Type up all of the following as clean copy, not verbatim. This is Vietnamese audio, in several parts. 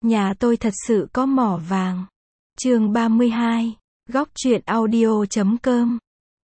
Nhà tôi thật sự có mỏ vàng. Chương 32, góc truyện audio.com.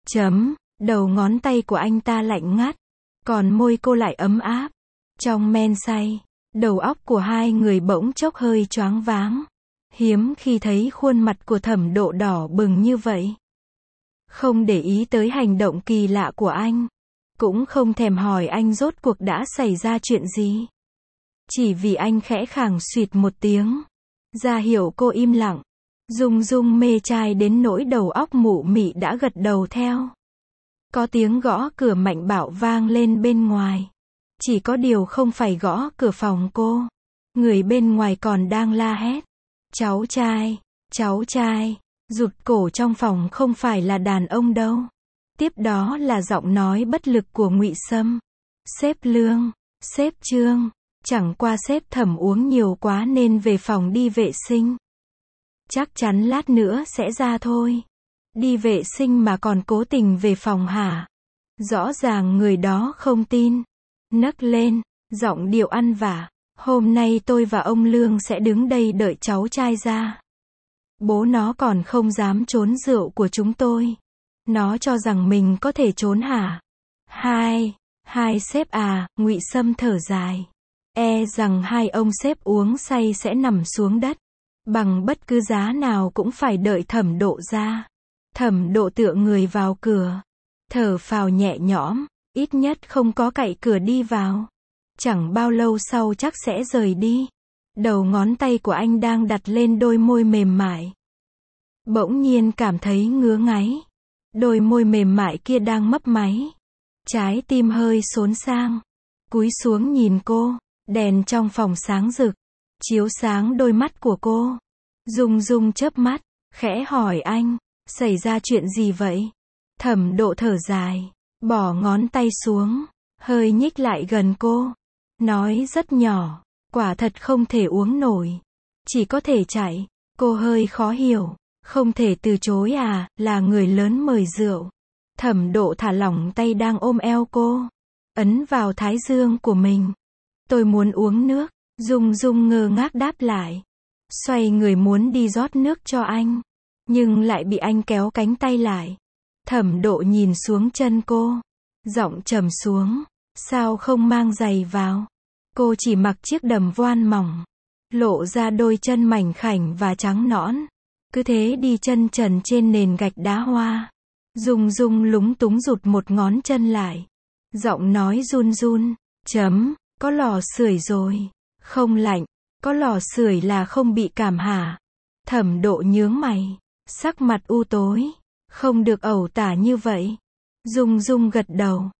Đầu ngón tay của anh ta lạnh ngắt, còn môi cô lại ấm áp. Trong men say, đầu óc của hai người bỗng chốc hơi choáng váng. Hiếm khi thấy khuôn mặt của Thẩm Độ đỏ bừng như vậy. Không để ý tới hành động kỳ lạ của anh, cũng không thèm hỏi anh rốt cuộc đã xảy ra chuyện gì. Chỉ vì anh khẽ khàng xuyệt một tiếng, ra hiệu cô im lặng. Dung Dung mê trai đến nỗi đầu óc mụ mị đã gật đầu theo. Có tiếng gõ cửa mạnh bạo vang lên bên ngoài. Chỉ có điều không phải gõ cửa phòng cô. Người bên ngoài còn đang la hét. Cháu trai, rụt cổ trong phòng không phải là đàn ông đâu. Tiếp đó là giọng nói bất lực của Ngụy Sâm. Sếp Lương, sếp Trương, chẳng qua sếp Thẩm uống nhiều quá nên về phòng đi vệ sinh. Chắc chắn lát nữa sẽ ra thôi. Đi vệ sinh mà còn cố tình về phòng hả? Rõ ràng người đó không tin. Nấc lên, giọng điệu ăn vạ. Hôm nay tôi và ông Lương sẽ đứng đây đợi cháu trai ra. Bố nó còn không dám trốn rượu của chúng tôi. Nó cho rằng mình có thể trốn hả? Hai sếp à, Ngụy Sâm thở dài. E rằng hai ông sếp uống say sẽ nằm xuống đất. Bằng bất cứ giá nào cũng phải đợi Thẩm Độ ra. Thẩm Độ tựa người vào cửa. Thở phào nhẹ nhõm, ít nhất không có cậy cửa đi vào. Chẳng bao lâu sau chắc sẽ rời đi. Đầu ngón tay của anh đang đặt lên đôi môi mềm mại. Bỗng nhiên cảm thấy ngứa ngáy. Đôi môi mềm mại kia đang mấp máy. Trái tim hơi xốn sang. Cúi xuống nhìn cô. Đèn trong phòng sáng rực, chiếu sáng đôi mắt của cô. Dung Dung chớp mắt, khẽ hỏi anh, xảy ra chuyện gì vậy? Thẩm Độ thở dài, bỏ ngón tay xuống, hơi nhích lại gần cô. Nói rất nhỏ, quả thật không thể uống nổi. Chỉ có thể chạy. Cô hơi khó hiểu, không thể từ chối à, là người lớn mời rượu. Thẩm Độ thả lỏng tay đang ôm eo cô, ấn vào thái dương của mình. Tôi muốn uống nước. Dung Dung ngơ ngác đáp lại. Xoay người muốn đi rót nước cho anh, nhưng lại bị anh kéo cánh tay lại. Thẩm Độ nhìn xuống chân cô, giọng trầm xuống. Sao không mang giày vào? Cô chỉ mặc chiếc đầm voan mỏng, lộ ra đôi chân mảnh khảnh và trắng nõn. Cứ thế đi chân trần trên nền gạch đá hoa. Dung Dung lúng túng rụt một ngón chân lại. Giọng nói run run. Có lò sưởi rồi. Không lạnh. Có lò sưởi là không bị cảm hả? Thẩm Độ nhướng mày, sắc mặt u tối. Không được ẩu tả như vậy. Dung Dung gật đầu.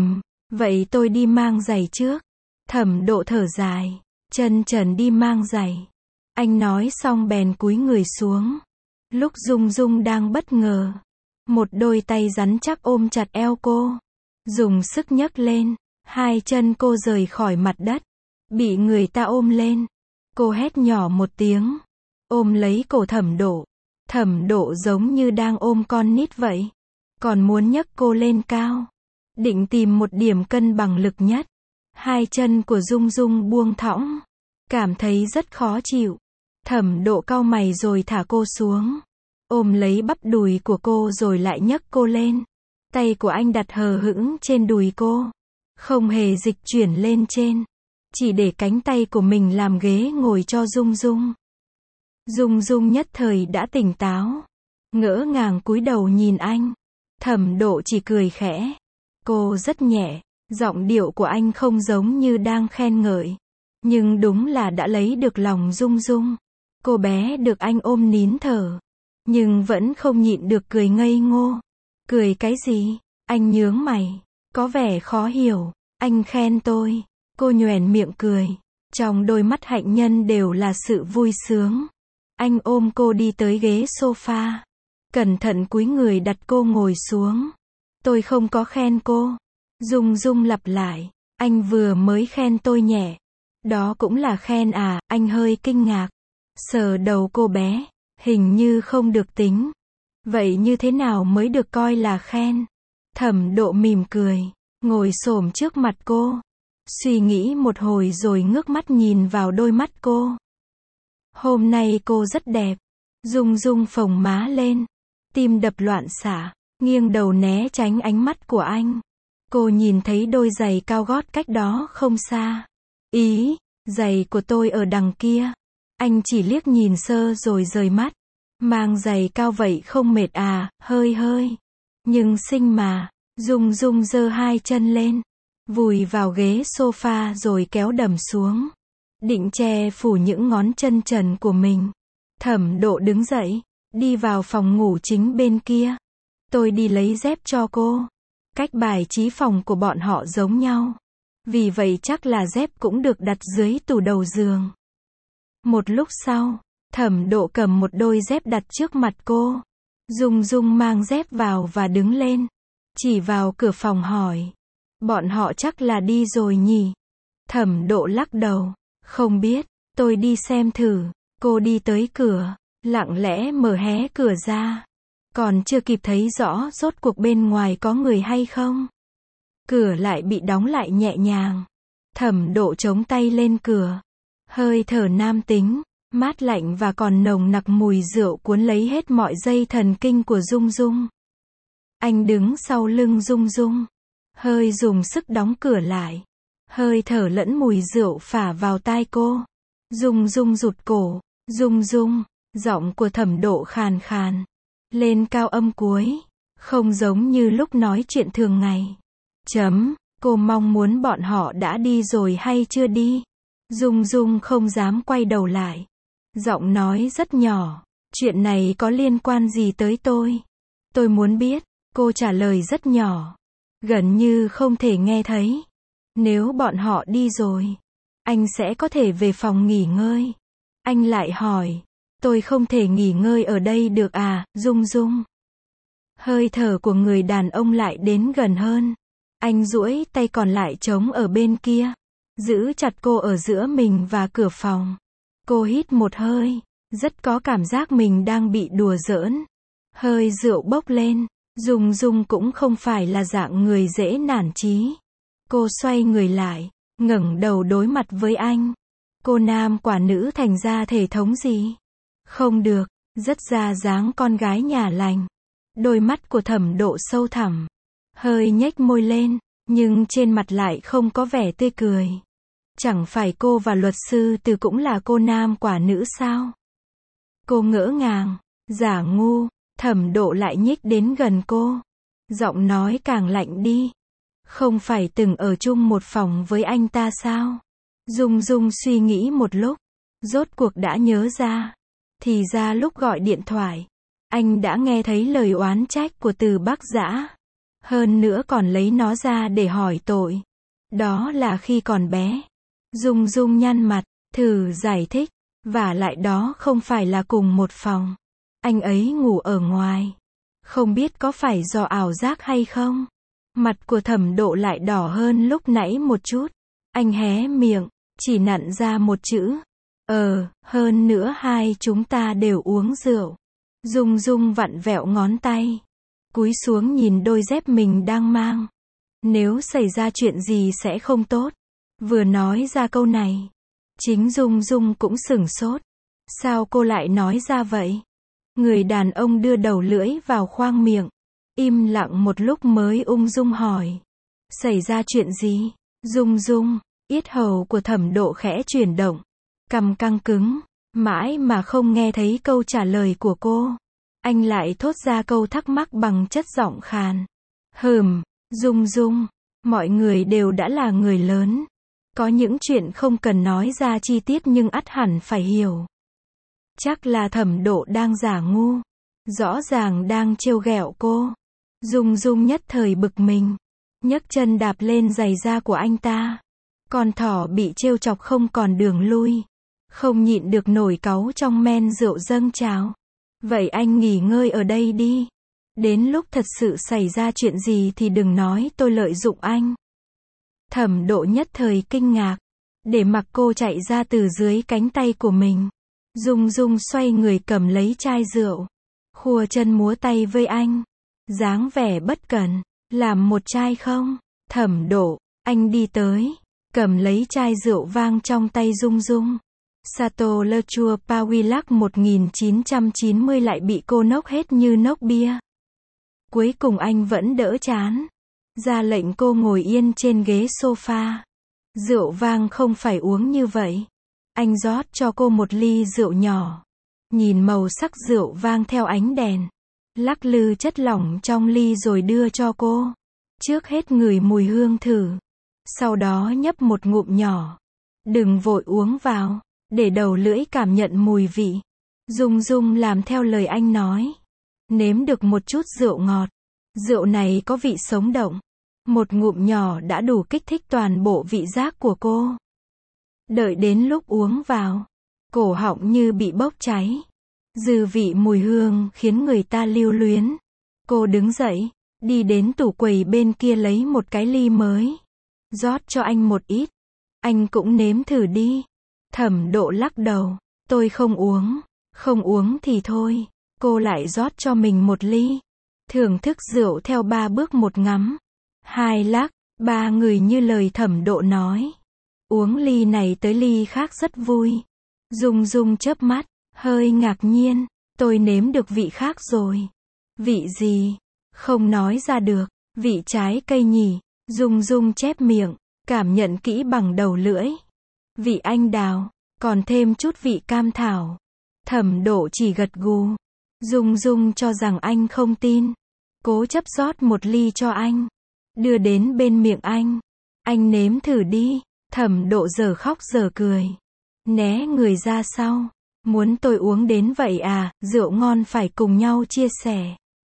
Vậy tôi đi mang giày trước. Thẩm Độ thở dài, chân trần đi mang giày. Anh nói xong bèn cúi người xuống. Lúc Dung Dung đang bất ngờ, một đôi tay rắn chắc ôm chặt eo cô, dùng sức nhấc lên. Hai chân cô rời khỏi mặt đất, bị người ta ôm lên. Cô hét nhỏ một tiếng, ôm lấy cổ Thẩm Độ. Thẩm Độ giống như đang ôm con nít vậy, còn muốn nhấc cô lên cao, định tìm một điểm cân bằng lực nhất. Hai chân của Dung Dung buông thõng, cảm thấy rất khó chịu. Thẩm Độ cau mày rồi thả cô xuống, ôm lấy bắp đùi của cô rồi lại nhấc cô lên. Tay của anh đặt hờ hững trên đùi cô, không hề dịch chuyển lên trên, chỉ để cánh tay của mình làm ghế ngồi cho Dung Dung. Dung Dung nhất thời đã tỉnh táo, ngỡ ngàng cúi đầu nhìn anh. Thẩm Độ chỉ cười khẽ. Cô rất nhẹ, giọng điệu của anh không giống như đang khen ngợi, nhưng đúng là đã lấy được lòng Dung Dung. Cô bé được anh ôm nín thở, nhưng vẫn không nhịn được cười ngây ngô. Cười cái gì? Anh nhướng mày, có vẻ khó hiểu. Anh khen tôi. Cô nhoẻn miệng cười, trong đôi mắt hạnh nhân đều là sự vui sướng. Anh ôm cô đi tới ghế sofa, cẩn thận cúi người đặt cô ngồi xuống. Tôi không có khen cô. Dung Dung lặp lại. Anh vừa mới khen tôi nhẹ. Đó cũng là khen à? Anh hơi kinh ngạc, sờ đầu cô bé. Hình như không được tính. Vậy như thế nào mới được coi là khen? Thẩm Độ mỉm cười, ngồi xổm trước mặt cô, suy nghĩ một hồi rồi ngước mắt nhìn vào đôi mắt cô. Hôm nay cô rất đẹp. Dung Dung phồng má lên. Tim đập loạn xạ. Nghiêng đầu né tránh ánh mắt của anh. Cô nhìn thấy đôi giày cao gót cách đó không xa. Ý, giày của tôi ở đằng kia. Anh chỉ liếc nhìn sơ rồi rời mắt. Mang giày cao vậy không mệt à, hơi hơi. Nhưng xinh mà. Dung Dung giơ hai chân lên. Vùi vào ghế sofa rồi kéo đầm xuống. Định che phủ những ngón chân trần của mình. Thẩm Độ đứng dậy. Đi vào phòng ngủ chính bên kia. Tôi đi lấy dép cho cô. Cách bài trí phòng của bọn họ giống nhau. Vì vậy chắc là dép cũng được đặt dưới tủ đầu giường. Một lúc sau, Thẩm Độ cầm một đôi dép đặt trước mặt cô. Dung Dung mang dép vào và đứng lên. Chỉ vào cửa phòng hỏi. Bọn họ chắc là đi rồi nhỉ? Thẩm Độ lắc đầu. Không biết, tôi đi xem thử. Cô đi tới cửa, lặng lẽ mở hé cửa ra. Còn chưa kịp thấy rõ rốt cuộc bên ngoài có người hay không. Cửa lại bị đóng lại nhẹ nhàng. Thẩm Độ chống tay lên cửa. Hơi thở nam tính, mát lạnh và còn nồng nặc mùi rượu cuốn lấy hết mọi dây thần kinh của Dung Dung. Anh đứng sau lưng Dung Dung. Hơi dùng sức đóng cửa lại. Hơi thở lẫn mùi rượu phả vào tai cô. Dung Dung rụt cổ. Dung Dung, giọng của Thẩm Độ khàn khàn. Lên cao âm cuối. Không giống như lúc nói chuyện thường ngày. Cô mong muốn bọn họ đã đi rồi hay chưa đi? Dung Dung không dám quay đầu lại. Giọng nói rất nhỏ. Chuyện này có liên quan gì tới tôi? Tôi muốn biết. Cô trả lời rất nhỏ. Gần như không thể nghe thấy. Nếu bọn họ đi rồi, anh sẽ có thể về phòng nghỉ ngơi. Anh lại hỏi. Tôi không thể nghỉ ngơi ở đây được à, Dung Dung? Hơi thở của người đàn ông lại đến gần hơn. Anh duỗi tay còn lại trống ở bên kia. Giữ chặt cô ở giữa mình và cửa phòng. Cô hít một hơi. Rất có cảm giác mình đang bị đùa giỡn. Hơi rượu bốc lên. Dung Dung cũng không phải là dạng người dễ nản chí. Cô xoay người lại. Ngẩng đầu đối mặt với anh. Cô nam quả nữ thành ra thể thống gì? Không được. Rất ra dáng con gái nhà lành. Đôi mắt của Thẩm Độ sâu thẳm. Hơi nhếch môi lên. Nhưng trên mặt lại không có vẻ tươi cười. Chẳng phải cô và luật sư Từ cũng là cô nam quả nữ sao? Cô ngỡ ngàng. Giả ngu. Thẩm Độ lại nhích đến gần cô. Giọng nói càng lạnh đi. Không phải từng ở chung một phòng với anh ta sao? Dung Dung suy nghĩ một lúc. Rốt cuộc đã nhớ ra. Thì ra lúc gọi điện thoại, anh đã nghe thấy lời oán trách của Từ Bắc Dã. Hơn nữa còn lấy nó ra để hỏi tội. Đó là khi còn bé. Dung Dung nhăn mặt, thử giải thích. Vả lại đó không phải là cùng một phòng. Anh ấy ngủ ở ngoài. Không biết có phải do ảo giác hay không? Mặt của Thẩm Độ lại đỏ hơn lúc nãy một chút. Anh hé miệng, chỉ nặn ra một chữ. Hơn nữa hai chúng ta đều uống rượu. Dung Dung vặn vẹo ngón tay. Cúi xuống nhìn đôi dép mình đang mang. Nếu xảy ra chuyện gì sẽ không tốt. Vừa nói ra câu này. Chính Dung Dung cũng sửng sốt. Sao cô lại nói ra vậy? Người đàn ông đưa đầu lưỡi vào khoang miệng. Im lặng một lúc mới ung dung hỏi. Xảy ra chuyện gì? Dung Dung, yết hầu của Thẩm Độ khẽ chuyển động. Cằm căng cứng. Mãi mà không nghe thấy câu trả lời của cô. Anh lại thốt ra câu thắc mắc bằng chất giọng khàn. Dung Dung, mọi người đều đã là người lớn. Có những chuyện không cần nói ra chi tiết nhưng ắt hẳn phải hiểu. Chắc là Thẩm Độ đang giả ngu. Rõ ràng đang trêu ghẹo cô. Dung Dung nhất thời bực mình. Nhấc chân đạp lên giày da của anh ta. Con thỏ bị trêu chọc không còn đường lui. Không nhịn được nổi cáu trong men rượu dâng trào. Vậy anh nghỉ ngơi ở đây đi. Đến lúc thật sự xảy ra chuyện gì thì đừng nói tôi lợi dụng anh. Thẩm Độ nhất thời kinh ngạc. Để mặc cô chạy ra từ dưới cánh tay của mình. Dung Dung xoay người cầm lấy chai rượu. Khua chân múa tay với anh. Dáng vẻ bất cẩn. Làm một chai không? Thẩm Độ, anh đi tới. Cầm lấy chai rượu vang trong tay Dung Dung. Sato Le Chua Pawillac 1990 lại bị cô nốc hết như nốc bia. Cuối cùng anh vẫn đỡ chán. Ra lệnh cô ngồi yên trên ghế sofa. Rượu vang không phải uống như vậy. Anh rót cho cô một ly rượu nhỏ. Nhìn màu sắc rượu vang theo ánh đèn. Lắc lư chất lỏng trong ly rồi đưa cho cô. Trước hết ngửi mùi hương thử. Sau đó nhấp một ngụm nhỏ. Đừng vội uống vào. Để đầu lưỡi cảm nhận mùi vị. Dung Dung làm theo lời anh nói. Nếm được một chút rượu ngọt. Rượu này có vị sống động. Một ngụm nhỏ đã đủ kích thích toàn bộ vị giác của cô. Đợi đến lúc uống vào. Cổ họng như bị bốc cháy. Dư vị mùi hương khiến người ta lưu luyến. Cô đứng dậy. Đi đến tủ quầy bên kia lấy một cái ly mới. Rót cho anh một ít. Anh cũng nếm thử đi. Thẩm Độ lắc đầu. Tôi không uống. Không uống thì thôi. Cô lại rót cho mình một ly. Thưởng thức rượu theo 3 bước: 1 ngắm, 2 lắc, 3 ngửi như lời Thẩm Độ nói. Uống ly này tới ly khác rất vui. Dung Dung chớp mắt, hơi ngạc nhiên. Tôi nếm được vị khác rồi. Vị gì? Không nói ra được. Vị trái cây nhỉ? Dung Dung chép miệng, cảm nhận kỹ bằng đầu lưỡi. Vị anh đào, còn thêm chút vị cam thảo. Thẩm Độ chỉ gật gù. Dung Dung cho rằng anh không tin. Cố chấp rót một ly cho anh. Đưa đến bên miệng anh. Anh nếm thử đi. Thẩm Độ giờ khóc giờ cười. Né người ra sau. Muốn tôi uống đến vậy à, rượu ngon phải cùng nhau chia sẻ.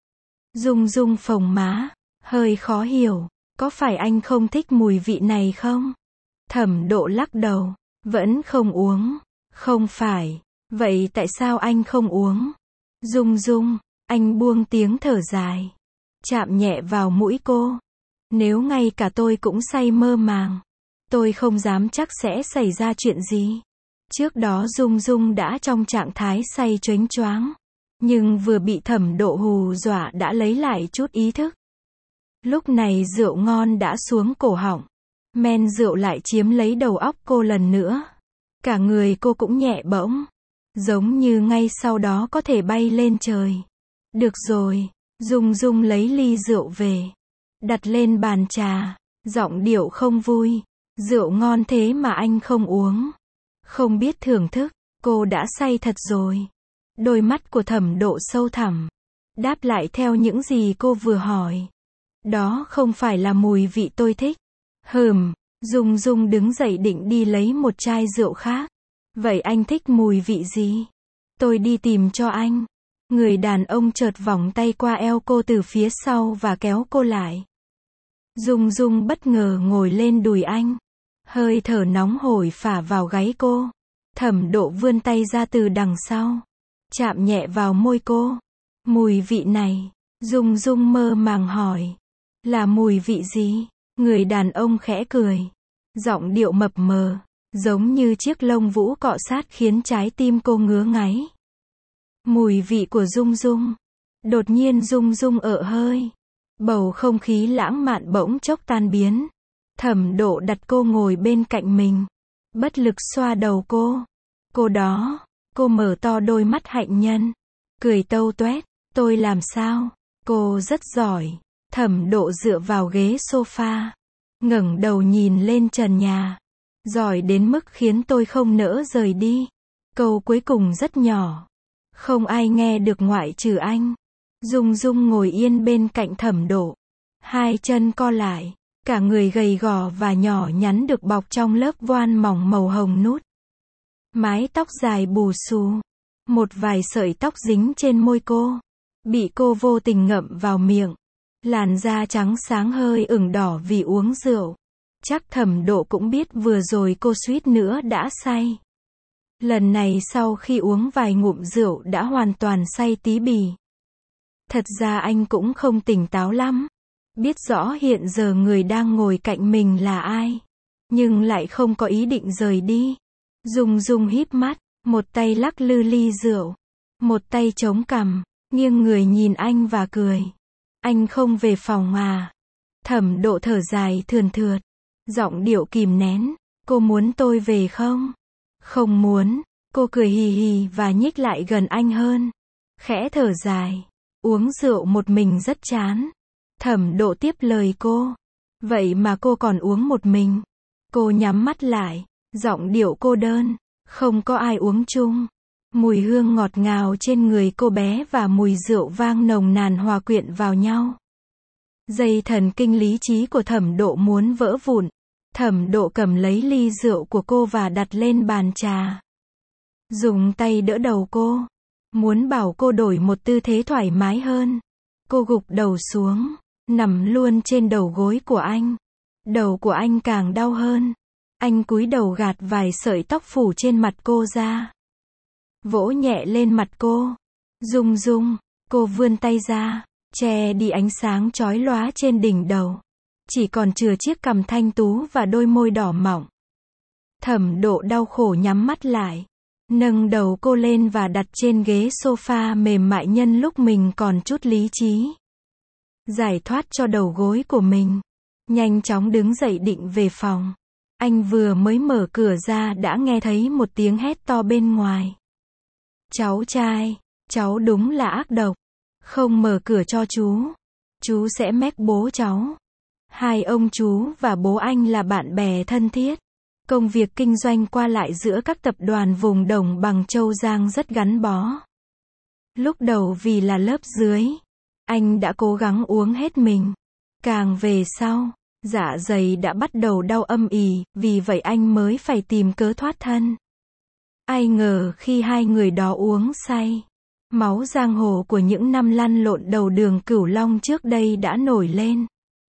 Dung Dung phồng má. Hơi khó hiểu. Có phải anh không thích mùi vị này không? Thẩm Độ lắc đầu. Vẫn không uống. Không phải. Vậy tại sao anh không uống? Dung Dung. Anh buông tiếng thở dài. Chạm nhẹ vào mũi cô. Nếu ngay cả tôi cũng say mơ màng. Tôi không dám chắc sẽ xảy ra chuyện gì. Trước đó Dung Dung đã trong trạng thái say choáng choáng. Nhưng vừa bị Thẩm Độ hù dọa đã lấy lại chút ý thức. Lúc này rượu ngon đã xuống cổ họng. Men rượu lại chiếm lấy đầu óc cô lần nữa. Cả người cô cũng nhẹ bỗng. Giống như ngay sau đó có thể bay lên trời. Được rồi. Dung Dung lấy ly rượu về. Đặt lên bàn trà. Giọng điệu không vui. Rượu ngon thế mà anh không uống. Không biết thưởng thức. Cô đã say thật rồi. Đôi mắt của Thẩm Độ sâu thẳm. Đáp lại theo những gì cô vừa hỏi. Đó không phải là mùi vị tôi thích. Dung Dung đứng dậy định đi lấy một chai rượu khác. Vậy anh thích mùi vị gì? Tôi đi tìm cho anh. Người đàn ông chợt vòng tay qua eo cô từ phía sau và kéo cô lại. Dung Dung bất ngờ ngồi lên đùi anh. Hơi thở nóng hổi phả vào gáy cô. Thẩm Độ vươn tay ra từ đằng sau. Chạm nhẹ vào môi cô. Mùi vị này. Dung Dung mơ màng hỏi. Là mùi vị gì? Người đàn ông khẽ cười. Giọng điệu mập mờ. Giống như chiếc lông vũ cọ sát khiến trái tim cô ngứa ngáy. Mùi vị của Dung Dung. Đột nhiên Dung Dung ợ hơi. Bầu không khí lãng mạn bỗng chốc tan biến. Thẩm Độ đặt cô ngồi bên cạnh mình. Bất lực xoa đầu cô. Cô đó. Cô mở to đôi mắt hạnh nhân. Cười tâu toét. Tôi làm sao? Cô rất giỏi. Thẩm Độ dựa vào ghế sofa. Ngẩng đầu nhìn lên trần nhà. Giỏi đến mức khiến tôi không nỡ rời đi. Câu cuối cùng rất nhỏ. Không ai nghe được ngoại trừ anh. Dung Dung ngồi yên bên cạnh Thẩm Độ. Hai chân co lại. Cả người gầy gò và nhỏ nhắn được bọc trong lớp voan mỏng màu hồng nút. Mái tóc dài bù xù. Một vài sợi tóc dính trên môi cô. Bị cô vô tình ngậm vào miệng. Làn da trắng sáng hơi ửng đỏ vì uống rượu. Chắc Thẩm Độ cũng biết vừa rồi cô suýt nữa đã say. Lần này sau khi uống vài ngụm rượu đã hoàn toàn say tí bì. Thật ra anh cũng không tỉnh táo lắm. Biết rõ hiện giờ người đang ngồi cạnh mình là ai. Nhưng lại không có ý định rời đi. Dung Dung híp mắt. Một tay lắc lư ly rượu. Một tay chống cằm. Nghiêng người nhìn anh và cười. Anh không về phòng à? Thẩm Độ thở dài thườn thượt. Giọng điệu kìm nén. Cô muốn tôi về không? Không muốn, cô cười hì hì và nhích lại gần anh hơn. Khẽ thở dài. Uống rượu một mình rất chán. Thẩm Độ tiếp lời cô. Vậy mà cô còn uống một mình. Cô nhắm mắt lại. Giọng điệu cô đơn. Không có ai uống chung. Mùi hương ngọt ngào trên người cô bé và mùi rượu vang nồng nàn hòa quyện vào nhau. Dây thần kinh lý trí của Thẩm Độ muốn vỡ vụn. Thẩm Độ cầm lấy ly rượu của cô và đặt lên bàn trà. Dùng tay đỡ đầu cô. Muốn bảo cô đổi một tư thế thoải mái hơn. Cô gục đầu xuống. Nằm luôn trên đầu gối của anh. Đầu của anh càng đau hơn. Anh cúi đầu gạt vài sợi tóc phủ trên mặt cô ra. Vỗ nhẹ lên mặt cô. Dung Dung. Cô vươn tay ra. Che đi ánh sáng chói lóa trên đỉnh đầu. Chỉ còn chừa chiếc cằm thanh tú và đôi môi đỏ mọng. Thẩm Độ đau khổ nhắm mắt lại. Nâng đầu cô lên và đặt trên ghế sofa mềm mại nhân lúc mình còn chút lý trí. Giải thoát cho đầu gối của mình. Nhanh chóng đứng dậy định về phòng. Anh vừa mới mở cửa ra đã nghe thấy một tiếng hét to bên ngoài. Cháu trai, cháu đúng là ác độc. Không mở cửa cho chú sẽ mách bố cháu. Hai ông chú và bố anh là bạn bè thân thiết. Công việc kinh doanh qua lại giữa các tập đoàn vùng đồng bằng Châu Giang rất gắn bó. Lúc đầu vì là lớp dưới, anh đã cố gắng uống hết mình. Càng về sau, dạ dày đã bắt đầu đau âm ỉ, vì vậy anh mới phải tìm cớ thoát thân. Ai ngờ khi hai người đó uống say, máu giang hồ của những năm lăn lộn đầu đường Cửu Long trước đây đã nổi lên.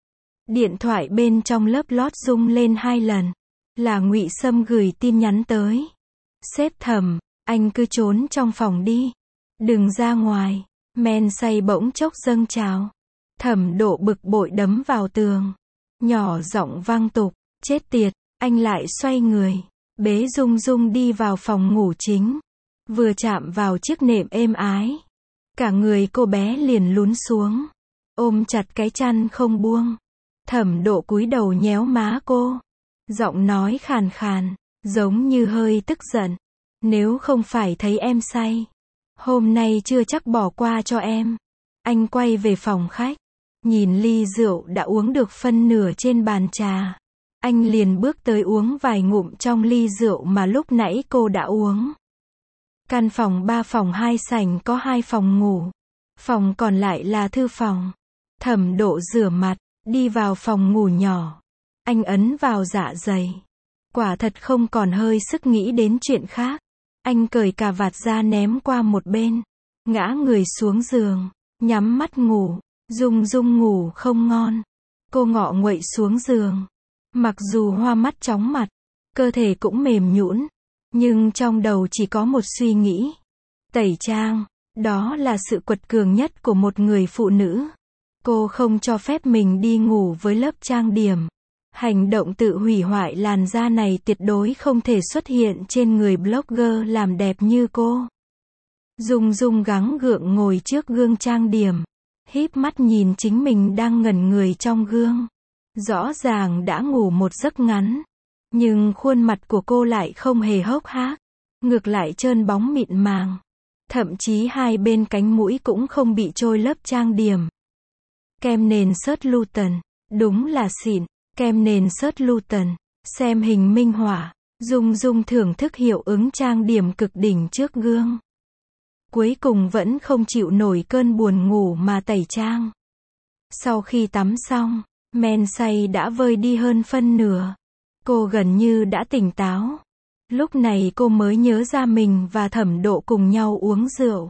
Điện thoại bên trong lớp lót rung lên 2 lần. Là Ngụy Sâm gửi tin nhắn tới. Sếp Thẩm, anh cứ trốn trong phòng đi. Đừng ra ngoài. Men say bỗng chốc dâng trào. Thẩm Độ bực bội đấm vào tường. Nhỏ giọng vang tục. Chết tiệt, anh lại xoay người. Bế Dung Dung đi vào phòng ngủ chính. Vừa chạm vào chiếc nệm êm ái. Cả người cô bé liền lún xuống. Ôm chặt cái chăn không buông. Thẩm Độ cúi đầu nhéo má cô. Giọng nói khàn khàn, giống như hơi tức giận. Nếu không phải thấy em say, hôm nay chưa chắc bỏ qua cho em. Anh quay về phòng khách, nhìn ly rượu đã uống được phân nửa trên bàn trà. Anh liền bước tới uống vài ngụm trong ly rượu mà lúc nãy cô đã uống. Căn phòng 3 phòng 2 sảnh có 2 phòng ngủ. Phòng còn lại là thư phòng. Thẩm Độ rửa mặt, đi vào phòng ngủ nhỏ. Anh ấn vào dạ dày. Quả thật không còn hơi sức nghĩ đến chuyện khác. Anh cởi cà vạt ra ném qua một bên. Ngã người xuống giường. Nhắm mắt ngủ. Dung Dung ngủ không ngon. Cô ngọ nguậy xuống giường. Mặc dù hoa mắt chóng mặt. Cơ thể cũng mềm nhũn. Nhưng trong đầu chỉ có một suy nghĩ. Tẩy trang. Đó là sự quật cường nhất của một người phụ nữ. Cô không cho phép mình đi ngủ với lớp trang điểm. Hành động tự hủy hoại làn da này tuyệt đối không thể xuất hiện trên người blogger làm đẹp như cô. Dung Dung gắng gượng ngồi trước gương trang điểm. Híp mắt nhìn chính mình đang ngẩn người trong gương. Rõ ràng đã ngủ một giấc ngắn. Nhưng khuôn mặt của cô lại không hề hốc hác. Ngược lại trơn bóng mịn màng. Thậm chí hai bên cánh mũi cũng không bị trôi lớp trang điểm. Kem nền Surt Luton. Đúng là xịn. Kem nền Surt Luton. Xem hình minh họa. Dung Dung thưởng thức hiệu ứng trang điểm cực đỉnh trước gương. Cuối cùng vẫn không chịu nổi cơn buồn ngủ mà tẩy trang. Sau khi tắm xong, men say đã vơi đi hơn phân nửa. Cô gần như đã tỉnh táo. Lúc này cô mới nhớ ra mình và Thẩm Độ cùng nhau uống rượu.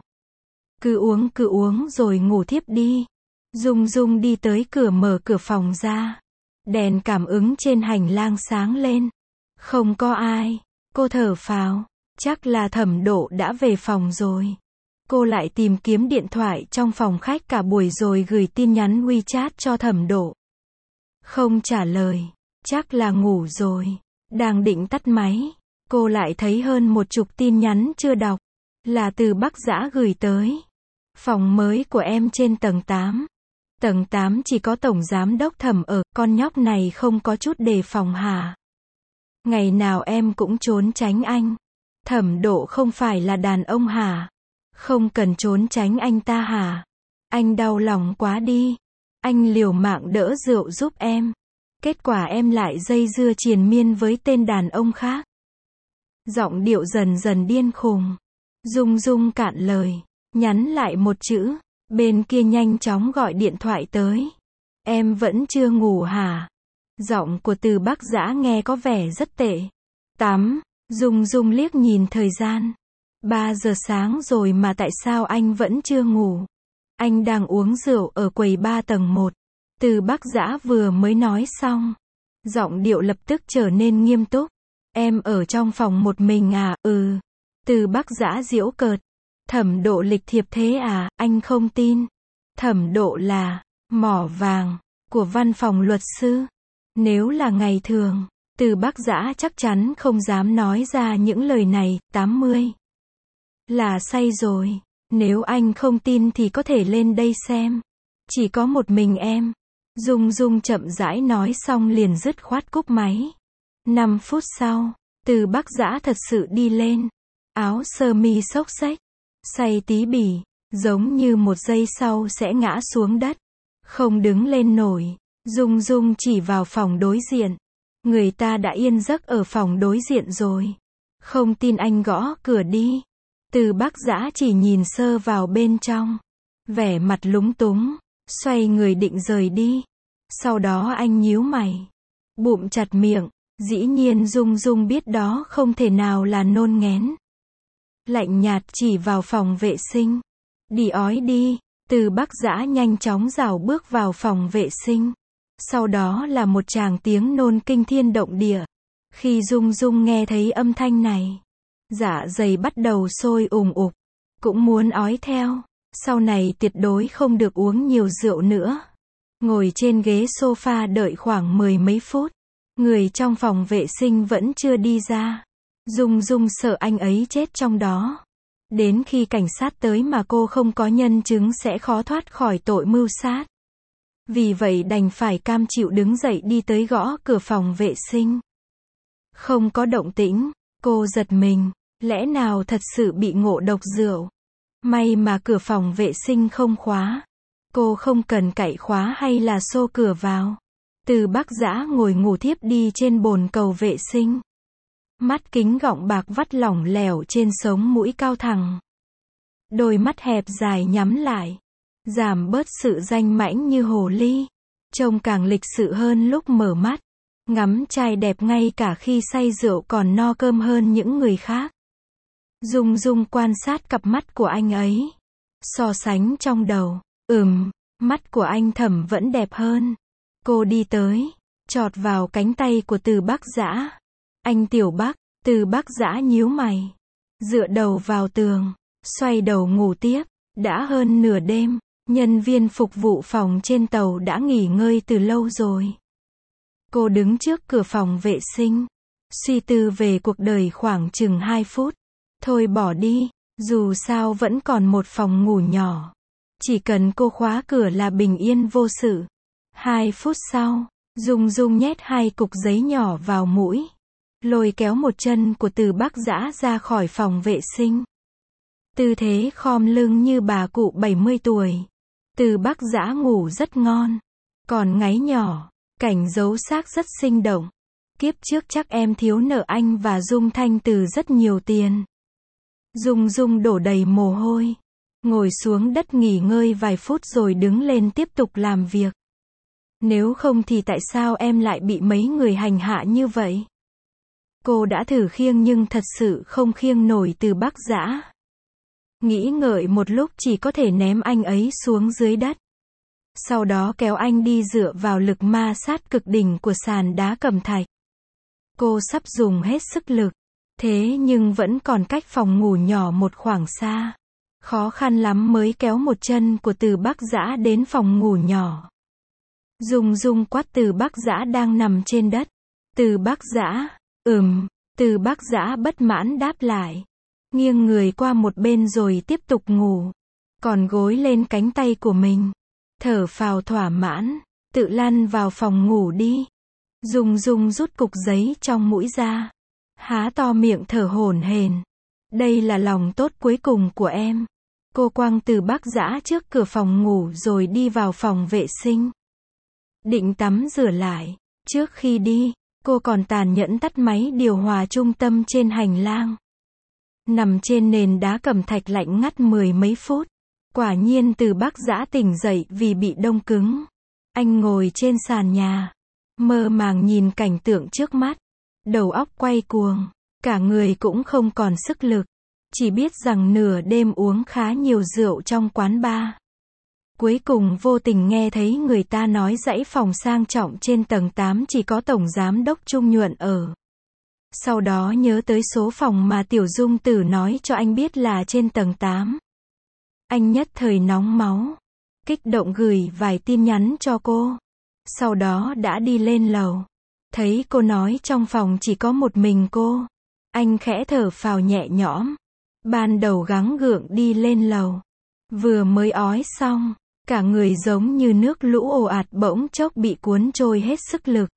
Cứ uống rồi ngủ thiếp đi. Dung Dung đi tới cửa mở cửa phòng ra. Đèn cảm ứng trên hành lang sáng lên. Không có ai. Cô thở phào. Chắc là Thẩm Độ đã về phòng rồi. Cô lại tìm kiếm điện thoại trong phòng khách cả buổi rồi gửi tin nhắn WeChat cho Thẩm Độ. Không trả lời. Chắc là ngủ rồi. Đang định tắt máy. Cô lại thấy hơn 10 tin nhắn chưa đọc. Là từ Bắc Dã gửi tới. Phòng mới của em trên tầng 8. Tầng 8 chỉ có tổng giám đốc Thẩm ở, con nhóc này không có chút đề phòng hả? Ngày nào em cũng trốn tránh anh. Thẩm Độ không phải là đàn ông hả? Không cần trốn tránh anh ta hả? Anh đau lòng quá đi. Anh liều mạng đỡ rượu giúp em. Kết quả em lại dây dưa triền miên với tên đàn ông khác. Giọng điệu dần dần điên khùng. Dung Dung cạn lời. Nhắn lại một chữ. Bên kia nhanh chóng gọi điện thoại tới. Em vẫn chưa ngủ hả? Giọng của Từ Bắc Dã nghe có vẻ rất tệ. Dung Dung liếc nhìn thời gian. 3 giờ sáng rồi mà tại sao anh vẫn chưa ngủ? Anh đang uống rượu ở quầy bar tầng 1. Từ Bắc Dã vừa mới nói xong. Giọng điệu lập tức trở nên nghiêm túc. Em ở trong phòng một mình à? Ừ. Từ Bắc Dã giễu cợt. Thẩm Độ lịch thiệp thế à? Anh không tin. Thẩm Độ là mỏ vàng của văn phòng luật sư. Nếu là ngày thường, Từ Bắc Dã chắc chắn không dám nói ra những lời này. 80 là say rồi. Nếu anh không tin thì có thể lên đây xem. Chỉ có một mình em. Dung Dung chậm rãi nói xong liền dứt khoát cúp máy. 5 phút sau, Từ Bắc Dã thật sự đi lên. Áo sơ mi xốc xếch, say tí bỉ, giống như một giây sau sẽ ngã xuống đất. Không đứng lên nổi. Dung Dung chỉ vào phòng đối diện. Người ta đã yên giấc ở phòng đối diện rồi. Không tin anh gõ cửa đi. Từ Bắc Dã chỉ nhìn sơ vào bên trong. Vẻ mặt lúng túng. Xoay người định rời đi. Sau đó anh nhíu mày. Bụm chặt miệng. Dĩ nhiên Dung Dung biết đó không thể nào là nôn nghén. Lạnh nhạt chỉ vào phòng vệ sinh. Đi ói đi. Từ Bắc Dã nhanh chóng rảo bước vào phòng vệ sinh. Sau đó là một tràng tiếng nôn kinh thiên động địa. Khi Dung Dung nghe thấy âm thanh này, dạ dày bắt đầu sôi ùng ục. Cũng muốn ói theo. Sau này tuyệt đối không được uống nhiều rượu nữa. Ngồi trên ghế sofa đợi khoảng 10 mấy phút. Người trong phòng vệ sinh vẫn chưa đi ra. Dung Dung sợ anh ấy chết trong đó. Đến khi cảnh sát tới mà cô không có nhân chứng sẽ khó thoát khỏi tội mưu sát. Vì vậy đành phải cam chịu đứng dậy đi tới gõ cửa phòng vệ sinh. Không có động tĩnh, cô giật mình, lẽ nào thật sự bị ngộ độc rượu? May mà cửa phòng vệ sinh không khóa. Cô không cần cậy khóa hay là xô cửa vào. Từ Bắc Dã ngồi ngủ thiếp đi trên bồn cầu vệ sinh. Mắt kính gọng bạc vắt lỏng lẻo trên sống mũi cao thẳng. Đôi mắt hẹp dài nhắm lại. Giảm bớt sự danh mãnh như hồ ly. Trông càng lịch sự hơn lúc mở mắt. Ngắm trai đẹp ngay cả khi say rượu còn no cơm hơn những người khác. Dung Dung quan sát cặp mắt của anh ấy. So sánh trong đầu. Mắt của anh Thẩm vẫn đẹp hơn. Cô đi tới. Chọt vào cánh tay của Từ Bắc Dã. Anh Tiểu Bắc. Từ Bắc Dã nhíu mày. Dựa đầu vào tường. Xoay đầu ngủ tiếp. Đã hơn nửa đêm. Nhân viên phục vụ phòng trên tàu đã nghỉ ngơi từ lâu rồi. Cô đứng trước cửa phòng vệ sinh. Suy tư về cuộc đời khoảng chừng 2 phút. Thôi bỏ đi. Dù sao vẫn còn một phòng ngủ nhỏ. Chỉ cần cô khóa cửa là bình yên vô sự. 2 phút sau, Dung Dung nhét 2 cục giấy nhỏ vào mũi. Lôi kéo một chân của Từ Bắc Dã ra khỏi phòng vệ sinh. Tư thế khom lưng như bà cụ 70 tuổi. Từ Bắc Dã ngủ rất ngon. Còn ngáy nhỏ, cảnh giấu xác rất sinh động. Kiếp trước chắc em thiếu nợ anh và Dung Thanh Từ rất nhiều tiền. Dung Dung đổ đầy mồ hôi. Ngồi xuống đất nghỉ ngơi vài phút rồi đứng lên tiếp tục làm việc. Nếu không thì tại sao em lại bị mấy người hành hạ như vậy? Cô đã thử khiêng nhưng thật sự không khiêng nổi Từ Bắc Dã. Nghĩ ngợi một lúc chỉ có thể ném anh ấy xuống dưới đất. Sau đó kéo anh đi dựa vào lực ma sát cực đỉnh của sàn đá cẩm thạch. Cô sắp dùng hết sức lực. Thế nhưng vẫn còn cách phòng ngủ nhỏ một khoảng xa. Khó khăn lắm mới kéo một chân của Từ Bắc Dã đến phòng ngủ nhỏ. Dung Dung quát Từ Bắc Dã đang nằm trên đất. Từ Bắc Dã, Từ Bắc Dã bất mãn đáp lại. Nghiêng người qua một bên rồi tiếp tục ngủ. Còn gối lên cánh tay của mình. Thở phào thỏa mãn. Tự lăn vào phòng ngủ đi. Dung Dung rút cục giấy trong mũi ra. Há to miệng thở hổn hển. Đây là lòng tốt cuối cùng của em. Cô quăng Từ Bắc Dã trước cửa phòng ngủ rồi đi vào phòng vệ sinh. Định tắm rửa lại. Trước khi đi, cô còn tàn nhẫn tắt máy điều hòa trung tâm trên hành lang. Nằm trên nền đá cẩm thạch lạnh ngắt mười mấy phút. Quả nhiên Từ Bắc Dã tỉnh dậy vì bị đông cứng. Anh ngồi trên sàn nhà, mơ màng nhìn cảnh tượng trước mắt. Đầu óc quay cuồng, cả người cũng không còn sức lực. Chỉ biết rằng nửa đêm uống khá nhiều rượu trong quán bar. Cuối cùng vô tình nghe thấy người ta nói dãy phòng sang trọng trên tầng 8 chỉ có Tổng Giám đốc Trung Nhuận ở. Sau đó nhớ tới số phòng mà Tiểu Dung Tử nói cho anh biết là trên tầng 8. Anh nhất thời nóng máu, kích động gửi vài tin nhắn cho cô. Sau đó đã đi lên lầu. Thấy cô nói trong phòng chỉ có một mình cô. Anh khẽ thở phào nhẹ nhõm. Ban đầu gắng gượng đi lên lầu. Vừa mới ói xong, cả người giống như nước lũ ồ ạt bỗng chốc bị cuốn trôi hết sức lực.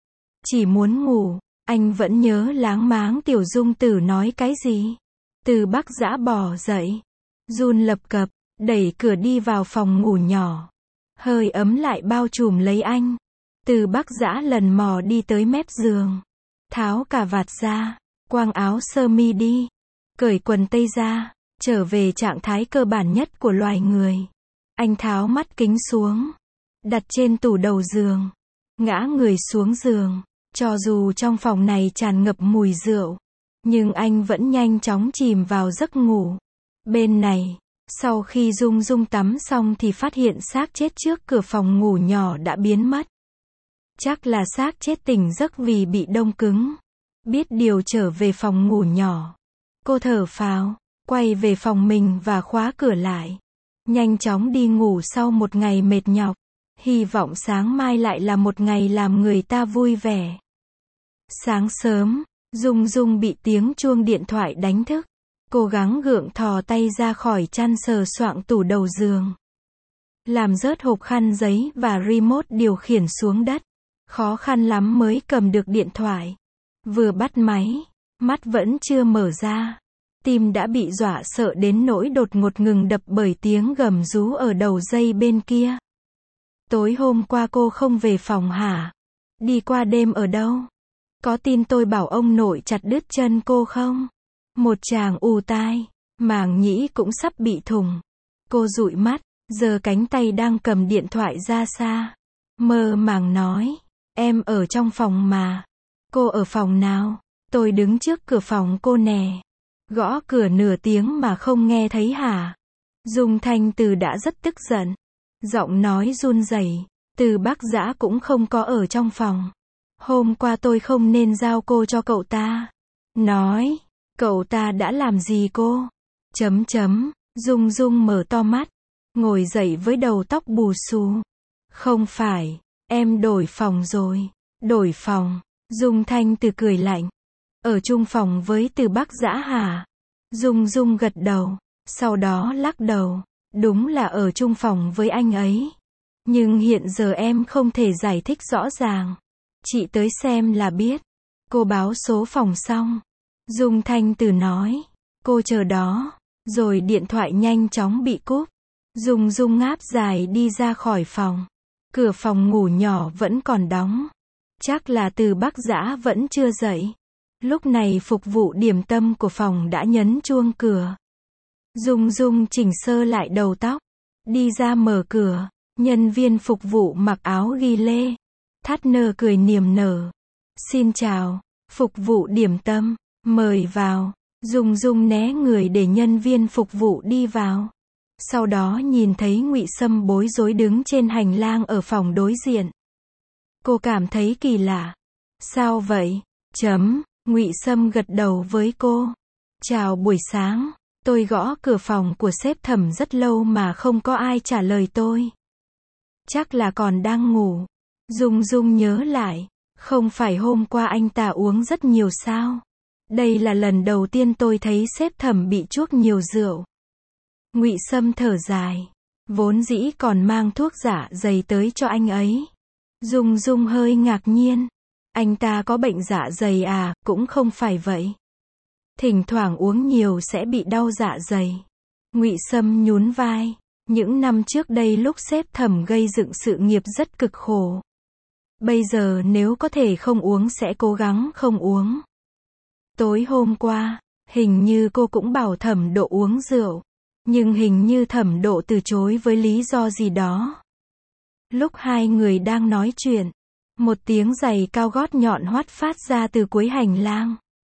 Chỉ muốn ngủ, anh vẫn nhớ láng máng Tiểu Dung Tử nói cái gì. Từ Bắc Dã bò dậy, run lập cập, đẩy cửa đi vào phòng ngủ nhỏ. Hơi ấm lại bao trùm lấy anh. Từ Bắc Dã lần mò đi tới mép giường. Tháo cà vạt ra, quàng áo sơ mi đi. Cởi quần tây ra, trở về trạng thái cơ bản nhất của loài người. Anh tháo mắt kính xuống, đặt trên tủ đầu giường. Ngã người xuống giường. Cho dù trong phòng này tràn ngập mùi rượu, nhưng anh vẫn nhanh chóng chìm vào giấc ngủ. Bên này, sau khi Dung Dung tắm xong thì phát hiện xác chết trước cửa phòng ngủ nhỏ đã biến mất. Chắc là xác chết tỉnh giấc vì bị đông cứng. Biết điều trở về phòng ngủ nhỏ. Cô thở phào, quay về phòng mình và khóa cửa lại. Nhanh chóng đi ngủ sau một ngày mệt nhọc. Hy vọng sáng mai lại là một ngày làm người ta vui vẻ. Sáng sớm, Dung Dung bị tiếng chuông điện thoại đánh thức. Cố gắng gượng thò tay ra khỏi chăn sờ soạng tủ đầu giường. Làm rớt hộp khăn giấy và remote điều khiển xuống đất. Khó khăn lắm mới cầm được điện thoại. Vừa bắt máy, mắt vẫn chưa mở ra. Tim đã bị dọa sợ đến nỗi đột ngột ngừng đập bởi tiếng gầm rú ở đầu dây bên kia. Tối hôm qua cô không về phòng hả? Đi qua đêm ở đâu? Có tin tôi bảo ông nội chặt đứt chân cô không? Một chàng ù tai, màng nhĩ cũng sắp bị thủng. Cô dụi mắt, giơ cánh tay đang cầm điện thoại ra xa. Mơ màng nói, em ở trong phòng mà. Cô ở phòng nào? Tôi đứng trước cửa phòng cô nè. Gõ cửa nửa tiếng mà không nghe thấy hả? Dung Thanh Từ đã rất tức giận. Giọng nói run rẩy. Từ Bắc Dã cũng không có ở trong phòng. Hôm qua tôi không nên giao cô cho cậu ta. Nói, cậu ta đã làm gì cô? Dung Dung mở to mắt. Ngồi dậy với đầu tóc bù xù. Không phải, em đổi phòng rồi. Đổi phòng. Dung Thanh Từ cười lạnh. Ở chung phòng với Từ Bắc Dã hả? Dung Dung gật đầu. Sau đó lắc đầu. Đúng là ở chung phòng với anh ấy. Nhưng hiện giờ em không thể giải thích rõ ràng. Chị tới xem là biết. Cô báo số phòng xong. Dung Thanh Từ nói. Cô chờ đó. Rồi điện thoại nhanh chóng bị cúp. Dung Dung ngáp dài đi ra khỏi phòng. Cửa phòng ngủ nhỏ vẫn còn đóng. Chắc là Từ Bắc Dã vẫn chưa dậy. Lúc này phục vụ điểm tâm của phòng đã nhấn chuông cửa. Dung Dung chỉnh sơ lại đầu tóc. Đi ra mở cửa. Nhân viên phục vụ mặc áo ghi lê. Thắt nơ cười niềm nở. Xin chào, phục vụ điểm tâm, mời vào. Dung Dung né người để nhân viên phục vụ đi vào. Sau đó nhìn thấy Ngụy Sâm bối rối đứng trên hành lang ở phòng đối diện. Cô cảm thấy kỳ lạ. Sao vậy? Ngụy Sâm gật đầu với cô. Chào buổi sáng, tôi gõ cửa phòng của sếp Thẩm rất lâu mà không có ai trả lời tôi. Chắc là còn đang ngủ. Dung Dung nhớ lại, không phải hôm qua anh ta uống rất nhiều sao? Đây là lần đầu tiên tôi thấy sếp Thẩm bị chuốc nhiều rượu. Ngụy Sâm thở dài, vốn dĩ còn mang thuốc dạ dày tới cho anh ấy. Dung Dung hơi ngạc nhiên, anh ta có bệnh dạ dày à? Cũng không phải vậy. Thỉnh thoảng uống nhiều sẽ bị đau dạ dày. Ngụy Sâm nhún vai. Những năm trước đây lúc sếp Thẩm gây dựng sự nghiệp rất cực khổ. Bây giờ nếu có thể không uống sẽ cố gắng không uống. Tối hôm qua, hình như cô cũng bảo Thẩm Độ uống rượu. Nhưng hình như Thẩm Độ từ chối với lý do gì đó. Lúc hai người đang nói chuyện, một tiếng giày cao gót nhọn hoắt phát ra từ cuối hành lang.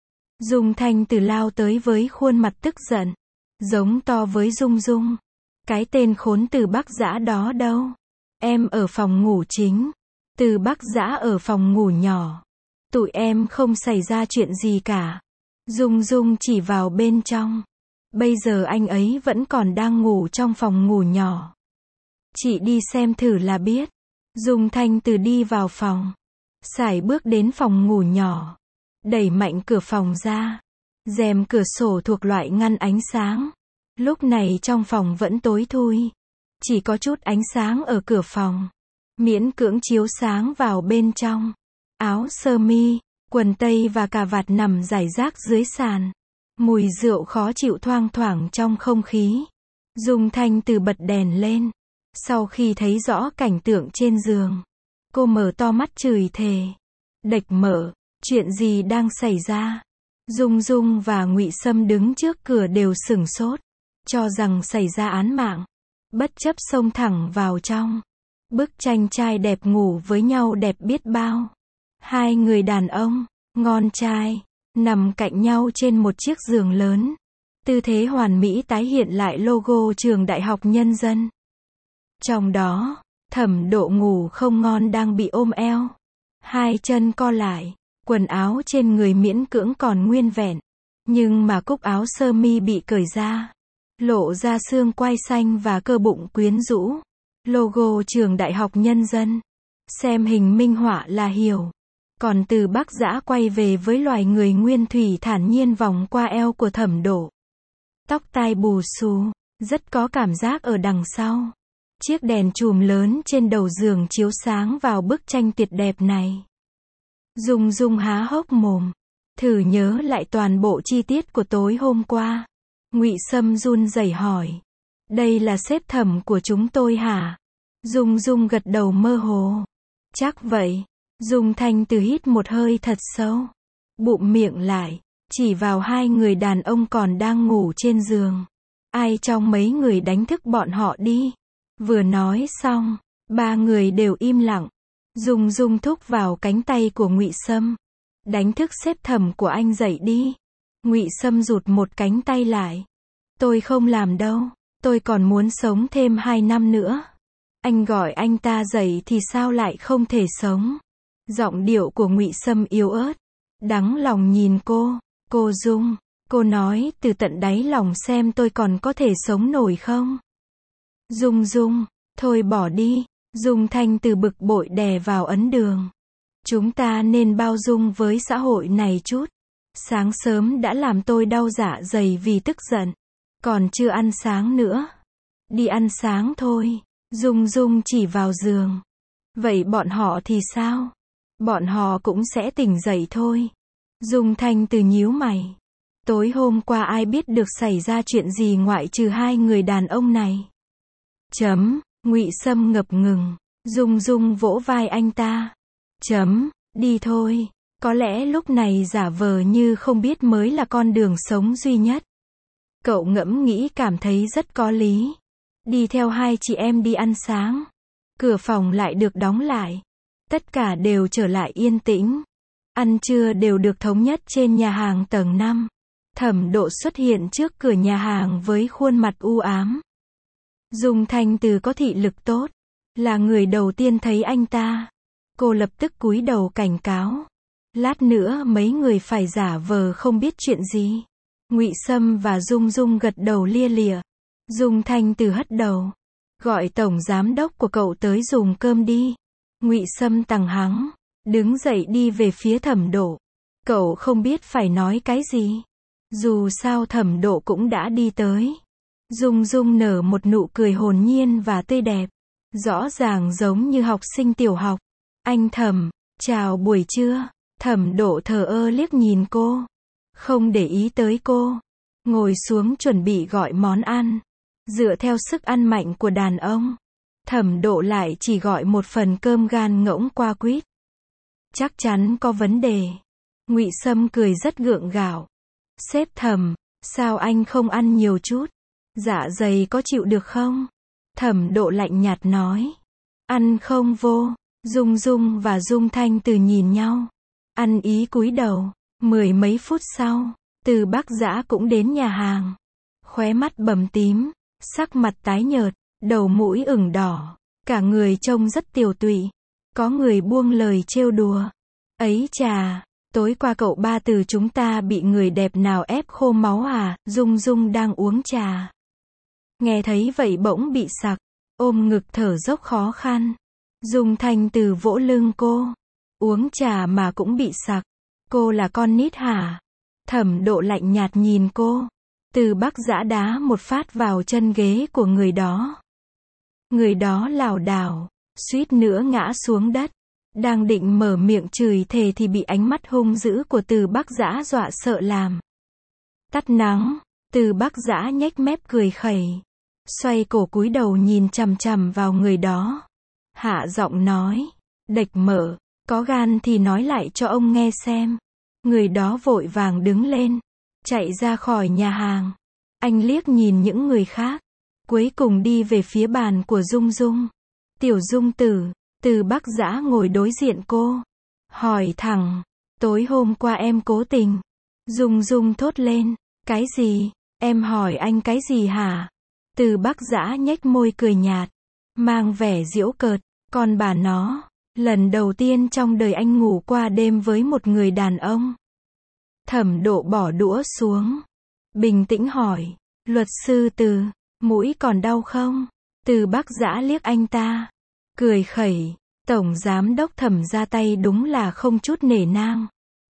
Dung Thanh Từ lao tới với khuôn mặt tức giận, giống to với Dung Dung. Cái tên khốn Từ Bắc Dã đó đâu? Em ở phòng ngủ chính. Từ Bắc Dã ở phòng ngủ nhỏ. Tụi em không xảy ra chuyện gì cả. Dung Dung chỉ vào bên trong. Bây giờ anh ấy vẫn còn đang ngủ trong phòng ngủ nhỏ. Chị đi xem thử là biết. Dung Thanh Từ đi vào phòng. Sải bước đến phòng ngủ nhỏ. Đẩy mạnh cửa phòng ra. Rèm cửa sổ thuộc loại ngăn ánh sáng. Lúc này trong phòng vẫn tối thui. Chỉ có chút ánh sáng ở cửa phòng. Miễn cưỡng chiếu sáng vào bên trong. Áo sơ mi, quần tây và cà vạt nằm rải rác dưới sàn. Mùi rượu khó chịu thoang thoảng trong không khí. Dung Thanh Từ bật đèn lên. Sau khi thấy rõ cảnh tượng trên giường, cô mở to mắt chửi thề. Đệch mở, chuyện gì đang xảy ra? Dung Dung và Ngụy Sâm đứng trước cửa đều sửng sốt, cho rằng xảy ra án mạng. Bất chấp xông thẳng vào trong. Bức tranh trai đẹp ngủ với nhau đẹp biết bao. Hai người đàn ông, ngon trai, nằm cạnh nhau trên một chiếc giường lớn. Tư thế hoàn mỹ tái hiện lại logo trường Đại học Nhân dân. Trong đó, Thẩm Độ ngủ không ngon đang bị ôm eo. Hai chân co lại, quần áo trên người miễn cưỡng còn nguyên vẹn. Nhưng mà cúc áo sơ mi bị cởi ra. Lộ ra xương quai xanh và cơ bụng quyến rũ. Logo trường Đại học Nhân dân. Xem hình minh họa là hiểu. Còn Từ Bắc Dã quay về với loài người nguyên thủy thản nhiên vòng qua eo của Thẩm Độ. Tóc tai bù xù, rất có cảm giác ở đằng sau. Chiếc đèn chùm lớn trên đầu giường chiếu sáng vào bức tranh tuyệt đẹp này. Dung Dung há hốc mồm, thử nhớ lại toàn bộ chi tiết của tối hôm qua. Ngụy Sâm run rẩy hỏi. Đây là sếp Thẩm của chúng tôi hả? Dung Dung gật đầu mơ hồ. Chắc vậy. Dung Thanh Từ hít một hơi thật sâu. Bụm miệng lại, chỉ vào hai người đàn ông còn đang ngủ trên giường. Ai trong mấy người đánh thức bọn họ đi? Vừa nói xong, ba người đều im lặng. Dung Dung thúc vào cánh tay của Ngụy Sâm. Đánh thức sếp Thẩm của anh dậy đi. Ngụy Sâm rụt một cánh tay lại. Tôi không làm đâu, tôi còn muốn sống thêm 2 năm nữa. Anh gọi anh ta dậy thì sao lại không thể sống? Giọng điệu của Ngụy Sâm yếu ớt, đắng lòng nhìn cô Dung, cô nói từ tận đáy lòng xem tôi còn có thể sống nổi không? Dung Dung, thôi bỏ đi. Dung Thanh Từ bực bội đè vào ấn đường. Chúng ta nên bao dung với xã hội này chút. Sáng sớm đã làm tôi đau dạ dày vì tức giận. Còn chưa ăn sáng nữa. Đi ăn sáng thôi. Dung Dung chỉ vào giường. Vậy bọn họ thì sao? Bọn họ cũng sẽ tỉnh dậy thôi. Dung Thanh Từ nhíu mày. Tối hôm qua ai biết được xảy ra chuyện gì ngoại trừ hai người đàn ông này? Ngụy Sâm ngập ngừng. Dung Dung vỗ vai anh ta. Đi thôi. Có lẽ lúc này giả vờ như không biết mới là con đường sống duy nhất. Cậu ngẫm nghĩ cảm thấy rất có lý. Đi theo hai chị em đi ăn sáng. Cửa phòng lại được đóng lại. Tất cả đều trở lại yên tĩnh. Ăn trưa đều được thống nhất trên nhà hàng tầng 5. Thẩm Độ xuất hiện trước cửa nhà hàng với khuôn mặt u ám. Dung Thanh Từ có thị lực tốt, là người đầu tiên thấy anh ta. Cô lập tức cúi đầu cảnh cáo. Lát nữa mấy người phải giả vờ không biết chuyện gì. Ngụy Sâm và Dung Dung gật đầu lia lịa. Dung Thanh Từ hất đầu. Gọi tổng giám đốc của cậu tới dùng cơm đi. Ngụy Sâm tằng hắng, đứng dậy đi về phía Thẩm Độ. Cậu không biết phải nói cái gì. Dù sao Thẩm Độ cũng đã đi tới. Dung Dung nở một nụ cười hồn nhiên và tươi đẹp. Rõ ràng giống như học sinh tiểu học. Anh Thẩm, chào buổi trưa. Thẩm Độ thờ ơ liếc nhìn cô. không để ý tới cô. Ngồi xuống chuẩn bị gọi món ăn. Dựa theo sức ăn mạnh của đàn ông, Thẩm Độ lại chỉ gọi một phần cơm gan ngỗng qua quýt. Chắc chắn có vấn đề. Ngụy Sâm cười rất gượng gạo. Sếp Thẩm, sao anh không ăn nhiều chút? Dạ dày có chịu được không? Thẩm Độ lạnh nhạt nói. Ăn không vô. Dung Dung và Dung Thanh Từ nhìn nhau. Ăn ý cúi đầu. 10 mấy phút sau, Từ Bắc Dã cũng đến nhà hàng. Khóe mắt bầm tím, sắc mặt tái nhợt, đầu mũi ửng đỏ, cả người trông rất tiều tụy. Có người buông lời trêu đùa. Ấy chà, tối qua cậu ba Từ chúng ta bị người đẹp nào ép khô máu à? Dung Dung đang uống trà. Nghe thấy vậy bỗng bị sặc, ôm ngực thở dốc khó khăn. Dung Thanh Từ vỗ lưng cô. Uống trà mà cũng bị sặc. Cô là con nít hả? Thẩm Độ lạnh nhạt nhìn cô. Từ Bắc Dã đá một phát vào chân ghế của người đó. Người đó lảo đảo, suýt nữa ngã xuống đất. Đang định mở miệng chửi thề thì bị ánh mắt hung dữ của Từ Bắc Dã dọa sợ làm. Tắt nắng, Từ Bắc Dã nhếch mép cười khẩy. Xoay cổ cúi đầu nhìn chằm chằm vào người đó. Hạ giọng nói. Đệch mở, có gan thì nói lại cho ông nghe xem. Người đó vội vàng đứng lên, chạy ra khỏi nhà hàng. Anh liếc nhìn những người khác, cuối cùng đi về phía bàn của Dung Dung. Tiểu Dung Tử. Từ Bắc Dã ngồi đối diện cô. Hỏi thẳng. Tối hôm qua em cố tình. Dung Dung thốt lên. Cái gì? Em hỏi anh cái gì hả? Từ Bắc Dã nhếch môi cười nhạt, mang vẻ giễu cợt. Con bà nó, lần đầu tiên trong đời anh ngủ qua đêm với một người đàn ông. Thẩm Độ bỏ đũa xuống, bình tĩnh hỏi. Luật sư Từ, mũi còn đau không? Từ Bắc Dã liếc anh ta, cười khẩy. Tổng giám đốc Thẩm ra tay đúng là không chút nể nang.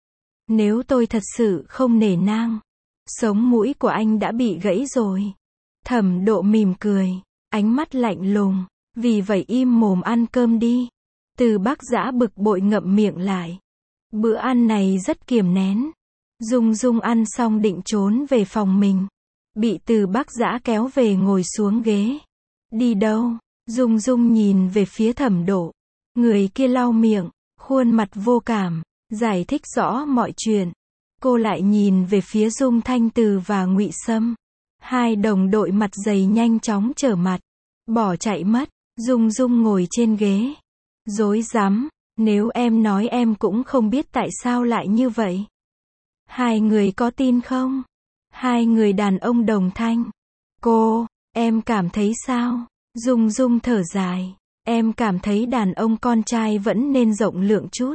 Nếu tôi thật sự không nể nang, sống mũi của anh đã bị gãy rồi. Thẩm Độ mỉm cười, ánh mắt lạnh lùng. Vì vậy im mồm ăn cơm đi. Từ Bắc Dã bực bội ngậm miệng lại. Bữa ăn này rất kiềm nén. Dung Dung ăn xong định trốn về phòng mình, bị Từ Bắc Dã kéo về ngồi xuống ghế. Đi đâu? Dung Dung nhìn về phía Thẩm Độ. Người kia lau miệng, khuôn mặt vô cảm, giải thích rõ mọi chuyện. Cô lại nhìn về phía Dung Thanh Từ và Ngụy Sâm. Hai đồng đội mặt dày nhanh chóng trở mặt, bỏ chạy mất. Dung Dung ngồi trên ghế. Dối rắm, nếu em nói em cũng không biết tại sao lại như vậy. Hai người có tin không? Hai người đàn ông đồng thanh. Cô, em cảm thấy sao? Dung Dung thở dài. Em cảm thấy đàn ông con trai vẫn nên rộng lượng chút.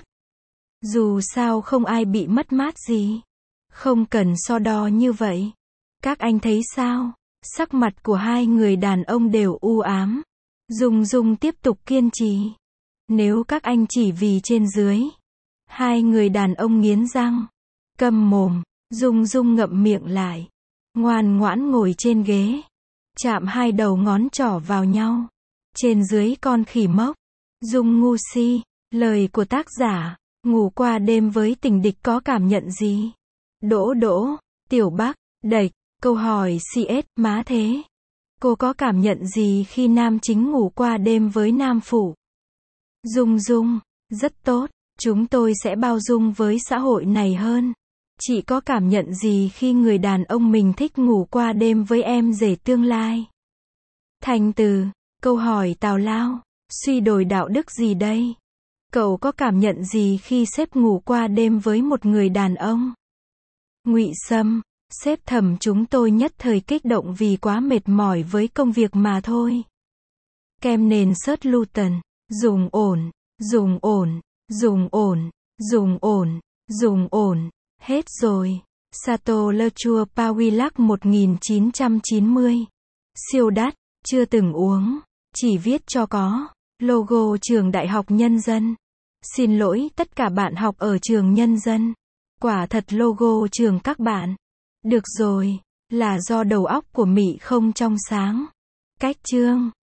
Dù sao không ai bị mất mát gì. Không cần so đo như vậy. Các anh thấy sao? Sắc mặt của hai người đàn ông đều u ám. Dung Dung tiếp tục kiên trì. Nếu các anh chỉ vì trên dưới. Hai người đàn ông nghiến răng. Câm mồm. Dung Dung ngậm miệng lại, ngoan ngoãn ngồi trên ghế, chạm hai đầu ngón trỏ vào nhau. Trên dưới con khỉ mốc. Dung ngu si. Lời của tác giả. Ngủ qua đêm với tình địch có cảm nhận gì? Đỗ Đỗ. Tiểu Bắc. Đệch. Câu hỏi CS. Má thế. Cô có cảm nhận gì khi nam chính ngủ qua đêm với nam phụ? Dung Dung. Rất tốt. Chúng tôi sẽ bao dung với xã hội này hơn. Chị có cảm nhận gì khi người đàn ông mình thích ngủ qua đêm với em rể tương lai? Thành Từ. Câu hỏi tào lao. Suy đồi đạo đức gì đây? Cậu có cảm nhận gì khi sếp ngủ qua đêm với một người đàn ông? Ngụy Sâm. Sếp Thẩm chúng tôi nhất thời kích động vì quá mệt mỏi với công việc mà thôi. Kem nền sớt Luton. Dùng ổn. Dùng ổn. Dùng ổn. Dùng ổn. Dùng ổn. Hết rồi. Sato Le Chua Pawillac 1990. Siêu đắt, chưa từng uống, chỉ viết cho có. Logo trường Đại học Nhân dân. Xin lỗi tất cả bạn học ở trường Nhân dân. Quả thật logo trường các bạn. Được rồi, là do đầu óc của Mị không trong sáng. Cách chương